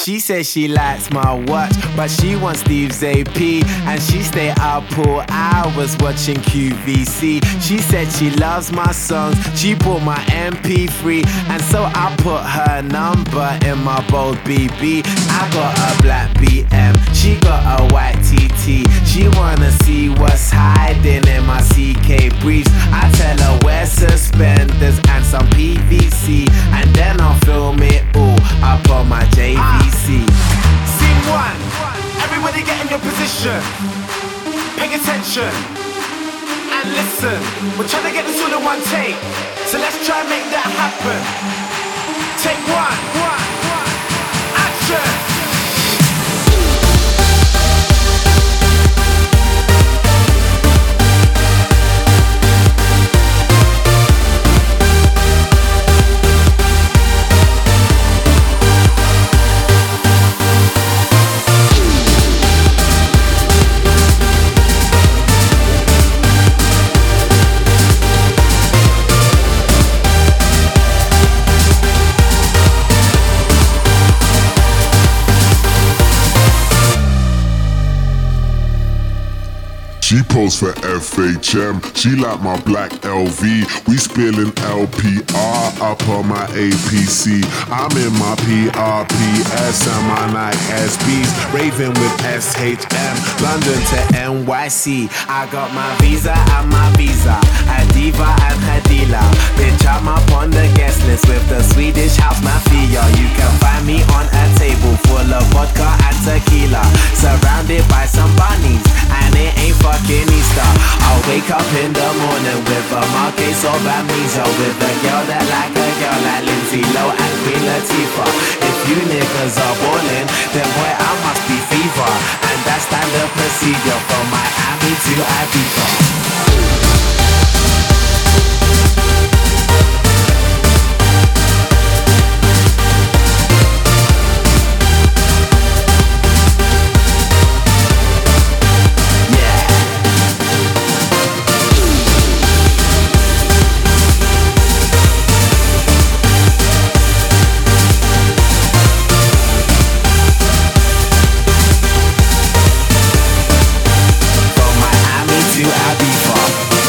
She says she likes my watch, but she wants Steve's AP. And she stay up all hours watching QVC. She said she loves my songs, she bought my MP3. And so I put her number in my bold BB. I got a black BM, she got a white TT. She wanna see what's hiding in my CK briefs. I tell her wear suspenders and some PVC, and then I'll film it all up on my JVC. Scene one, everybody get in your position. Pay attention and listen. We're trying to get this all in one take, so let's try and make that happen. Take one, action. She posed for FHM, she like my black LV. We spilling LPR up on my APC. I'm in my PRPS and my Nike SBs, raving with SHM, London to NYC. I got my visa and my visa, a diva and her dealer. Bitch, I'm up on the guest list with the Swedish house mafia. You can find me on a table full of vodka and tequila, surrounded by some bunnies, and it ain't fucking Easter. I'll wake up in the morning with a Marquez of amnesia, with a girl that like a girl like Lindsay Lohan and Queen Latifah. If you niggas are ballin', then boy I must be fever, and that's standard procedure from Miami to Ibiza.